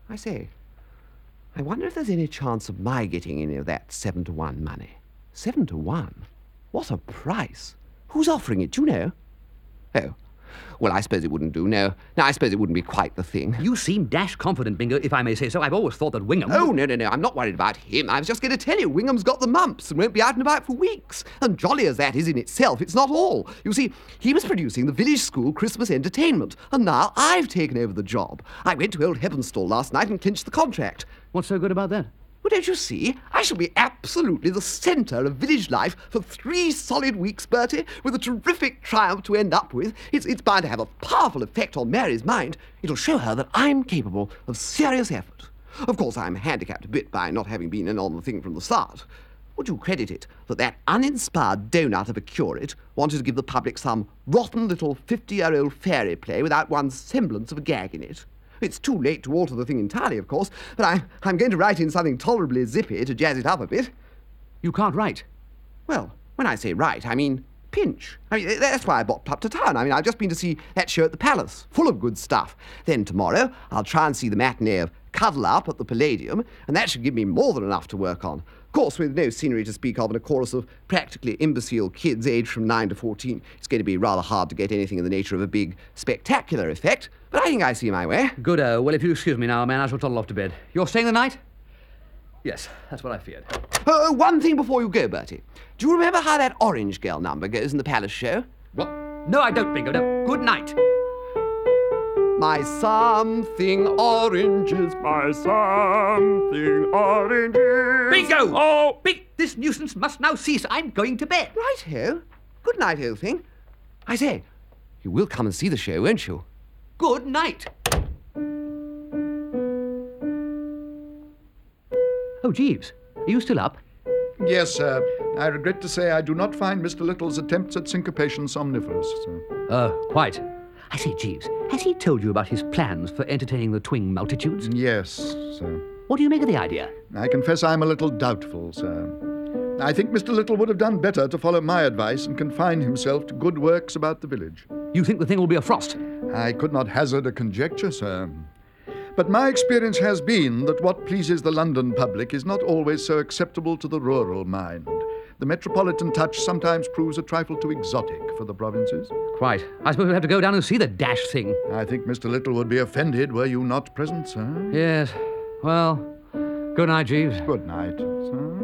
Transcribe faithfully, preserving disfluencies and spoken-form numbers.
I say, I wonder if there's any chance of my getting any of that seven to one money. Seven to one? What a price! Who's offering it, do you know? Oh, well, I suppose it wouldn't do, no. No, I suppose it wouldn't be quite the thing. You seem dash confident, Bingo, if I may say so. I've always thought that Wingham... Oh, no, no, no, I'm not worried about him. I was just going to tell you, Wingham's got the mumps and won't be out and about for weeks. And jolly as that is in itself, it's not all. You see, he was producing the village school Christmas entertainment, and now I've taken over the job. I went to old Heavenstall last night and clinched the contract. What's so good about that? Well, don't you see? I shall be absolutely the centre of village life for three solid weeks, Bertie, with a terrific triumph to end up with. It's, it's bound to have a powerful effect on Mary's mind. It'll show her that I'm capable of serious effort. Of course, I'm handicapped a bit by not having been in on the thing from the start. Would you credit it that that uninspired donut of a curate wanted to give the public some rotten little fifty-year-old fairy play without one semblance of a gag in it? It's too late to alter the thing entirely, of course, but I'm, I'm going to write in something tolerably zippy to jazz it up a bit. You can't write. Well, when I say write, I mean pinch. I mean, that's why I bopped up to town. I mean, I've just been to see that show at the Palace, full of good stuff. Then tomorrow, I'll try and see the matinee of Cuddle Up at the Palladium, and that should give me more than enough to work on. Of course, with no scenery to speak of and a chorus of practically imbecile kids aged from nine to fourteen, it's going to be rather hard to get anything in the nature of a big, spectacular effect, but I think I see my way. Good-o. Well, if you excuse me now, man, I shall toddle off to bed. You're staying the night? Yes, that's what I feared. Oh, one thing before you go, Bertie. Do you remember how that Orange Girl number goes in the Palace show? What? No, I don't, Bingo, no. Good night. My something oranges, my something oranges. Bingo! Oh! Bing! This nuisance must now cease. I'm going to bed. Right-ho. Good night, old thing. I say, you will come and see the show, won't you? Good night. Oh, Jeeves, are you still up? Yes, sir. I regret to say I do not find Mister Little's attempts at syncopation somniferous, sir. Uh, quite. I say, Jeeves, has he told you about his plans for entertaining the Twing multitudes? Yes, sir. What do you make of the idea? I confess I'm a little doubtful, sir. I think Mister Little would have done better to follow my advice and confine himself to good works about the village. You think the thing will be a frost? I could not hazard a conjecture, sir. But my experience has been that what pleases the London public is not always so acceptable to the rural mind. The metropolitan touch sometimes proves a trifle too exotic for the provinces. Quite. I suppose we'll have to go down and see the dash thing. I think Mister Little would be offended were you not present, sir. Yes. Well, good night, Jeeves. Good night, sir.